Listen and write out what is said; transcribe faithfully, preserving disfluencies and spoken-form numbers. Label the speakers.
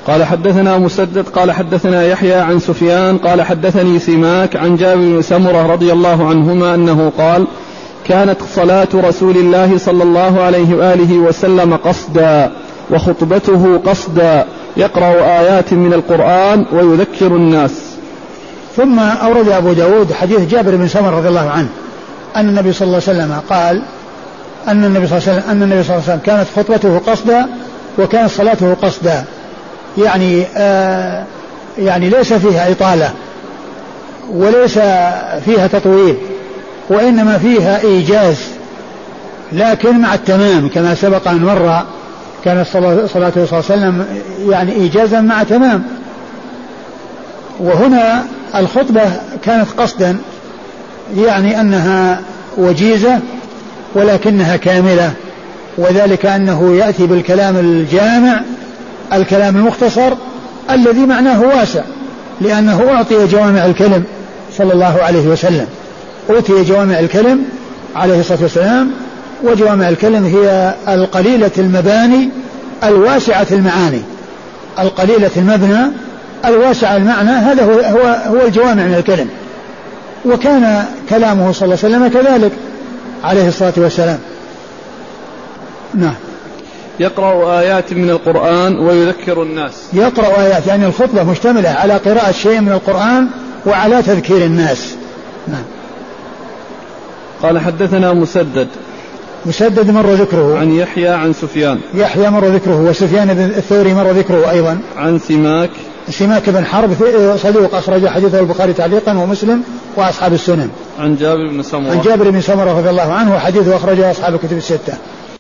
Speaker 1: قال حدثنا مسدد قال حدثنا يحيى عن سفيان قال حدثني سماك عن جابر بن سمرة رضي الله عنهما أنه قال كانت صلاة رسول الله صلى الله عليه وآله وسلم قصدا وخطبته قصدا يقرأ آيات من القرآن ويذكر الناس.
Speaker 2: ثم أورد أبو داود حديث جابر بن سمرة رضي الله عنه أن النبي صلى الله عليه وسلم قال أن النبي صلى الله عليه وسلم, أن النبي صلى الله عليه وسلم كانت خطبته قصدا وكانت صلاته قصدا, يعني آه يعني ليس فيها إطالة وليس فيها تطويل وإنما فيها إيجاز لكن مع التمام كما سبق أن مر. كانت صلاته صلى الله عليه وسلم يعني إيجازا مع تمام. وهنا الخطبة كانت قصدا يعني أنها وجيزة ولكنها كاملة, وذلك أنه يأتي بالكلام الجامع الكلام المختصر الذي معناه واسع, لأنه أعطي جوامع الكلم صلى الله عليه وسلم, أعطي جوامع الكلم عليه الصلاة والسلام, وجوامع الكلم هي القليلة المباني الواسعة المعاني, القليلة المبنى الواسع المعنى, هذا هو, هو, هو الجوامع من الكلم. وكان كلامه صلى الله عليه وسلم كذلك عليه الصلاة والسلام. نعم.
Speaker 1: يقرأ آيات من القرآن ويذكر الناس.
Speaker 2: يقرأ آيات يعني الخطبة مشتملة على قراءة شيء من القرآن وعلى تذكير الناس. نعم.
Speaker 1: قال حدثنا مسدد
Speaker 2: مسدد مر ذكره
Speaker 1: عن يحيى عن سفيان
Speaker 2: يحيى مر ذكره وسفيان الثوري مر ذكره أيضا
Speaker 1: عن سماك
Speaker 2: سماك بن حرب صدوق أخرج حديثه البخاري تعليقا ومسلم وأصحاب السنن.
Speaker 1: عن جابر بن سمرة
Speaker 2: عن جابر بن سمرة رضي الله عنه وحديثه أخرجه أصحاب الكتب الستة.